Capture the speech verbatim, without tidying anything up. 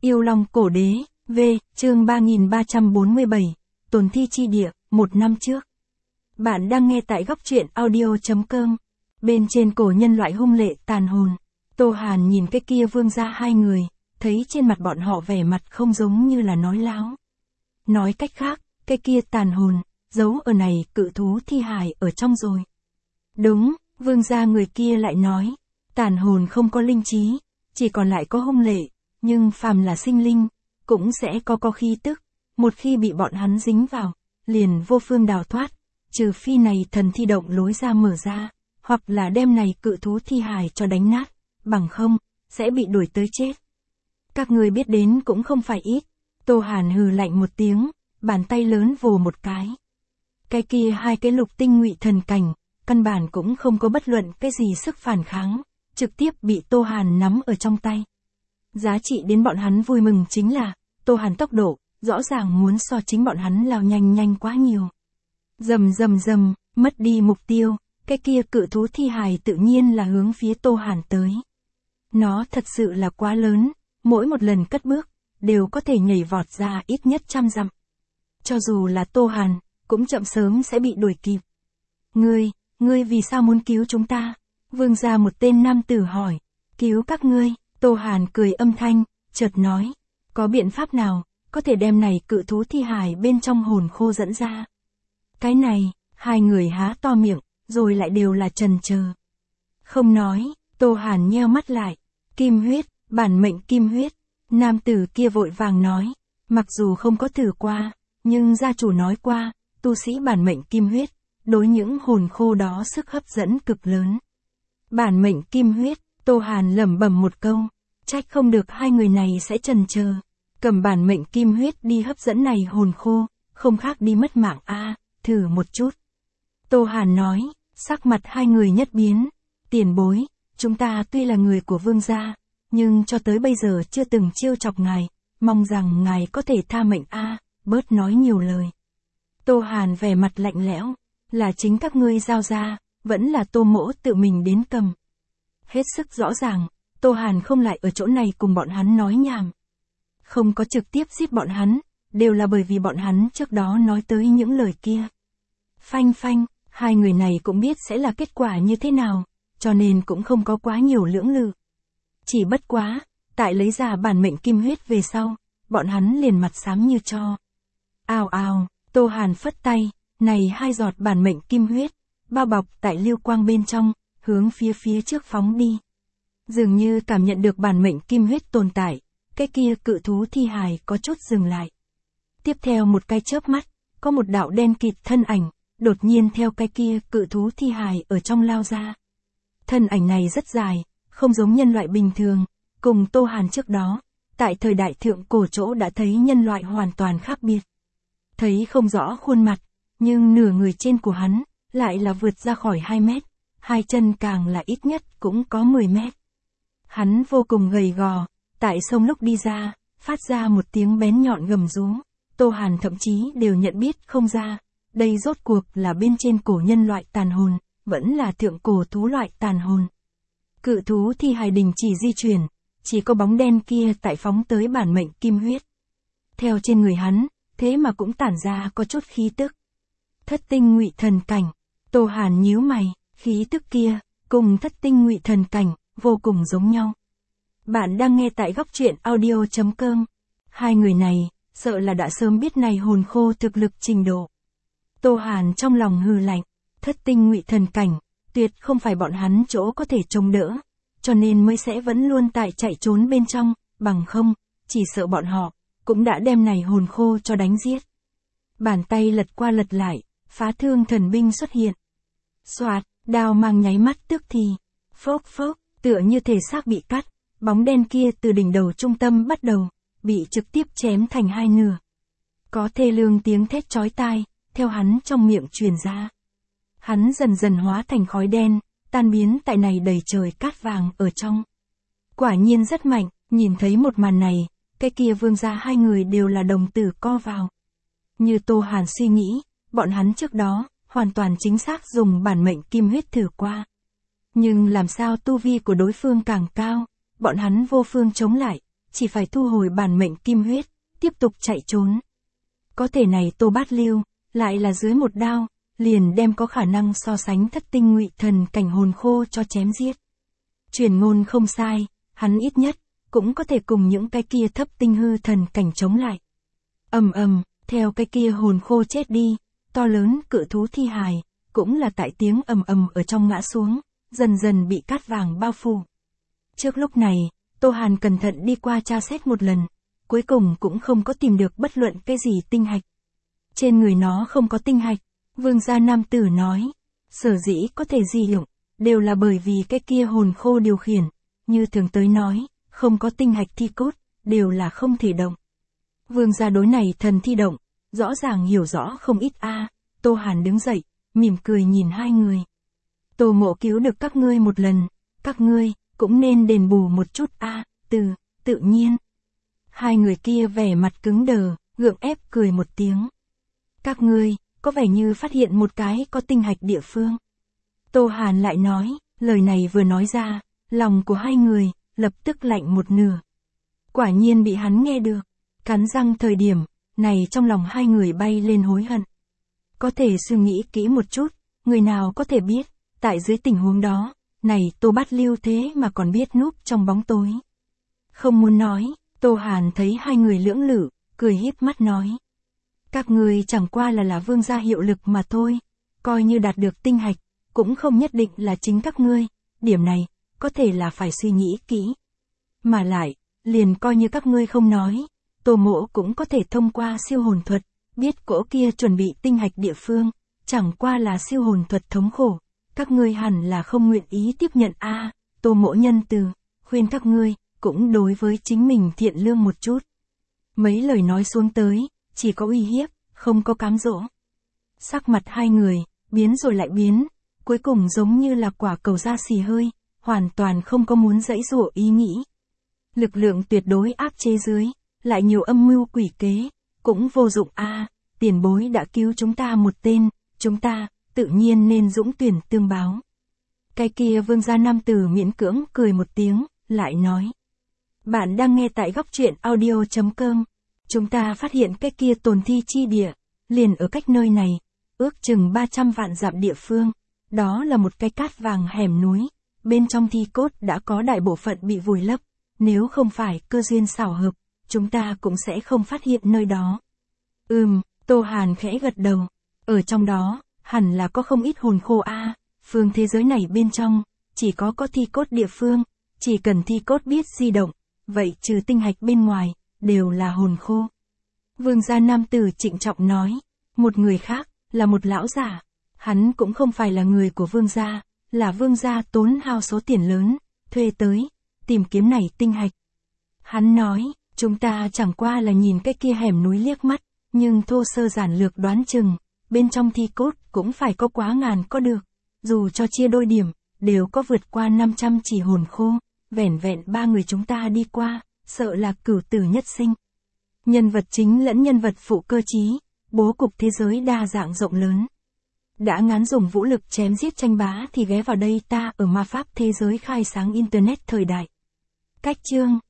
Yêu Long Cổ Đế, V, chương ba nghìn ba trăm bốn mươi bảy, Tồn Thi Chi Địa, một năm trước. Bạn đang nghe tại góc truyện audio chấm com. Bên trên cổ nhân loại hung lệ tàn hồn, Tô Hàn nhìn cái kia vương gia hai người, thấy trên mặt bọn họ vẻ mặt không giống như là nói láo. Nói cách khác, cái kia tàn hồn, giấu ở này cự thú thi hài ở trong rồi. Đúng, vương gia người kia lại nói, tàn hồn không có linh trí, chỉ còn lại có hung lệ, nhưng phàm là sinh linh, cũng sẽ có có khí tức, một khi bị bọn hắn dính vào, liền vô phương đào thoát, trừ phi này thần thi động lối ra mở ra, hoặc là đem này cự thú thi hài cho đánh nát, bằng không, sẽ bị đuổi tới chết. Các người biết đến cũng không phải ít. Tô Hàn hừ lạnh một tiếng, bàn tay lớn vồ một cái. Cái kia hai cái lục tinh ngụy thần cảnh, căn bản cũng không có bất luận cái gì sức phản kháng, trực tiếp bị Tô Hàn nắm ở trong tay. Giá trị đến bọn hắn vui mừng chính là, Tô Hàn tốc độ, rõ ràng muốn so chính bọn hắn lao nhanh nhanh quá nhiều. Rầm rầm rầm, mất đi mục tiêu, cái kia cự thú thi hài tự nhiên là hướng phía Tô Hàn tới. Nó thật sự là quá lớn, mỗi một lần cất bước, đều có thể nhảy vọt ra ít nhất trăm dặm. Cho dù là Tô Hàn, cũng chậm sớm sẽ bị đuổi kịp. Ngươi, ngươi vì sao muốn cứu chúng ta? Vương gia một tên nam tử hỏi. Cứu các ngươi, Tô Hàn cười âm thanh, chợt nói. Có biện pháp nào, có thể đem này cự thú thi hài bên trong hồn khô dẫn ra? Cái này, hai người há to miệng, rồi lại đều là trần chờ. Không nói, Tô Hàn nheo mắt lại. Kim huyết, bản mệnh kim huyết. Nam tử kia vội vàng nói. Mặc dù không có thử qua, nhưng gia chủ nói qua, tu sĩ bản mệnh kim huyết, đối những hồn khô đó sức hấp dẫn cực lớn. Bản mệnh kim huyết, Tô Hàn lẩm bẩm một câu, trách không được hai người này sẽ chần chờ, cầm bản mệnh kim huyết đi hấp dẫn này hồn khô, không khác đi mất mạng a, thử một chút. Tô Hàn nói, sắc mặt hai người nhất biến, tiền bối, chúng ta tuy là người của vương gia, nhưng cho tới bây giờ chưa từng trêu chọc ngài, mong rằng ngài có thể tha mệnh a, bớt nói nhiều lời. Tô Hàn vẻ mặt lạnh lẽo, là chính các ngươi giao ra, vẫn là Tô Mỗ tự mình đến cầm. Hết sức rõ ràng, Tô Hàn không lại ở chỗ này cùng bọn hắn nói nhảm. Không có trực tiếp giết bọn hắn, đều là bởi vì bọn hắn trước đó nói tới những lời kia. Phanh phanh, hai người này cũng biết sẽ là kết quả như thế nào, cho nên cũng không có quá nhiều lưỡng lự. Chỉ bất quá, tại lấy ra bản mệnh kim huyết về sau, bọn hắn liền mặt xám như tro. Ào ào, Tô Hàn phất tay, này hai giọt bản mệnh kim huyết, bao bọc tại lưu quang bên trong, hướng phía phía trước phóng đi. Dường như cảm nhận được bản mệnh kim huyết tồn tại, cái kia cự thú thi hài có chút dừng lại. Tiếp theo một cái chớp mắt, có một đạo đen kịt thân ảnh, đột nhiên theo cái kia cự thú thi hài ở trong lao ra. Thân ảnh này rất dài, không giống nhân loại bình thường, cùng Tô Hàn trước đó, tại thời đại thượng cổ chỗ đã thấy nhân loại hoàn toàn khác biệt. Thấy không rõ khuôn mặt, nhưng nửa người trên của hắn, lại là vượt ra khỏi hai mét, hai chân càng là ít nhất cũng có mười mét. Hắn vô cùng gầy gò, tại sông lúc đi ra, phát ra một tiếng bén nhọn gầm rú, Tô Hàn thậm chí đều nhận biết không ra, đây rốt cuộc là bên trên cổ nhân loại tàn hồn, vẫn là thượng cổ thú loại tàn hồn. Cự thú thi hài đình chỉ di chuyển, chỉ có bóng đen kia tại phóng tới bản mệnh kim huyết. Theo trên người hắn, thế mà cũng tản ra có chút khí tức. Thất tinh ngụy thần cảnh, Tô Hàn nhíu mày, khí tức kia, cùng thất tinh ngụy thần cảnh, vô cùng giống nhau. Bạn đang nghe tại góc truyện audio chấm com. Hai người này, sợ là đã sớm biết này hồn khô thực lực trình độ. Tô Hàn trong lòng hừ lạnh, thất tinh ngụy thần cảnh, tuyệt không phải bọn hắn chỗ có thể chống đỡ, cho nên mới sẽ vẫn luôn tại chạy trốn bên trong, bằng không, chỉ sợ bọn họ, cũng đã đem này hồn khô cho đánh giết. Bàn tay lật qua lật lại, phá thương thần binh xuất hiện. Xoạt, đao mang nháy mắt tức thì, phốc phốc, tựa như thể xác bị cắt, bóng đen kia từ đỉnh đầu trung tâm bắt đầu, bị trực tiếp chém thành hai nửa. Có thê lương tiếng thét chói tai, theo hắn trong miệng truyền ra. Hắn dần dần hóa thành khói đen, tan biến tại này đầy trời cát vàng ở trong. Quả nhiên rất mạnh, nhìn thấy một màn này, cái kia vương gia hai người đều là đồng tử co vào. Như Tô Hàn suy nghĩ, bọn hắn trước đó, hoàn toàn chính xác dùng bản mệnh kim huyết thử qua. Nhưng làm sao tu vi của đối phương càng cao, bọn hắn vô phương chống lại, chỉ phải thu hồi bản mệnh kim huyết, tiếp tục chạy trốn. Có thể này Tô Bát Lưu, lại là dưới một đao, liền đem có khả năng so sánh thất tinh ngụy thần cảnh hồn khô cho chém giết. Truyền ngôn không sai, hắn ít nhất, cũng có thể cùng những cái kia thấp tinh hư thần cảnh chống lại. Ầm ầm, theo cái kia hồn khô chết đi, to lớn cự thú thi hài, cũng là tại tiếng ầm ầm ở trong ngã xuống, dần dần bị cát vàng bao phủ. Trước lúc này, Tô Hàn cẩn thận đi qua tra xét một lần, cuối cùng cũng không có tìm được bất luận cái gì tinh hạch. Trên người nó không có tinh hạch, Vương gia nam tử nói, sở dĩ có thể di động, đều là bởi vì cái kia hồn khô điều khiển, như thường tới nói, không có tinh hạch thi cốt, đều là không thể động. Vương gia đối này thần thi động, rõ ràng hiểu rõ không ít a. Tô Hàn đứng dậy, mỉm cười nhìn hai người. Tô Mộ cứu được các ngươi một lần, các ngươi cũng nên đền bù một chút a. Từ, tự nhiên. Hai người kia vẻ mặt cứng đờ, gượng ép cười một tiếng. Các ngươi, có vẻ như phát hiện một cái có tinh hạch địa phương. Tô Hàn lại nói, lời này vừa nói ra, lòng của hai người, lập tức lạnh một nửa. Quả nhiên bị hắn nghe được, cắn răng thời điểm, này trong lòng hai người bay lên hối hận. Có thể suy nghĩ kỹ một chút, người nào có thể biết, tại dưới tình huống đó, này Tô Bát Lưu thế mà còn biết núp trong bóng tối. Không muốn nói, Tô Hàn thấy hai người lưỡng lự, cười híp mắt nói. Các người chẳng qua là là vương gia hiệu lực mà thôi, coi như đạt được tinh hạch, cũng không nhất định là chính các ngươi, điểm này, có thể là phải suy nghĩ kỹ. Mà lại, liền coi như các ngươi không nói, Tô Mộ cũng có thể thông qua siêu hồn thuật, biết cỗ kia chuẩn bị tinh hạch địa phương, chẳng qua là siêu hồn thuật thống khổ, các ngươi hẳn là không nguyện ý tiếp nhận a. À, Tô Mộ nhân từ, khuyên các ngươi, cũng đối với chính mình thiện lương một chút. Mấy lời nói xuống tới, chỉ có uy hiếp, không có cám dỗ. Sắc mặt hai người, biến rồi lại biến, cuối cùng giống như là quả cầu da xì hơi, hoàn toàn không có muốn giãy giụa ý nghĩ. Lực lượng tuyệt đối áp chế dưới, lại nhiều âm mưu quỷ kế, cũng vô dụng a. À, tiền bối đã cứu chúng ta một tên, chúng ta, tự nhiên nên dũng tuyển tương báo. Cái kia vương gia nam tử miễn cưỡng cười một tiếng, lại nói. Bạn đang nghe tại góc truyện audio chấm com. Chúng ta phát hiện cái kia tồn thi chi địa, liền ở cách nơi này, ước chừng ba trăm vạn dặm địa phương. Đó là một cái cát vàng hẻm núi, bên trong thi cốt đã có đại bộ phận bị vùi lấp. Nếu không phải cơ duyên xảo hợp, chúng ta cũng sẽ không phát hiện nơi đó. Ừm, Tô Hàn khẽ gật đầu. Ở trong đó, hẳn là có không ít hồn khô a. À, phương thế giới này bên trong, chỉ có có thi cốt địa phương, chỉ cần thi cốt biết di động, vậy trừ tinh hạch bên ngoài, đều là hồn khô. Vương gia nam tử trịnh trọng nói, một người khác, là một lão giả, hắn cũng không phải là người của vương gia, là vương gia tốn hao số tiền lớn, thuê tới, tìm kiếm này tinh hạch. Hắn nói, chúng ta chẳng qua là nhìn cái kia hẻm núi liếc mắt, nhưng thô sơ giản lược đoán chừng, bên trong thi cốt cũng phải có quá ngàn có được, dù cho chia đôi điểm, đều có vượt qua năm trăm chỉ hồn khô, vẻn vẹn ba người chúng ta đi qua, sợ là cửu tử nhất sinh. Nhân vật chính lẫn nhân vật phụ cơ trí, bố cục thế giới đa dạng rộng lớn. Đã ngán dùng vũ lực chém giết tranh bá thì ghé vào đây ta ở ma pháp thế giới khai sáng internet thời đại. Cách chương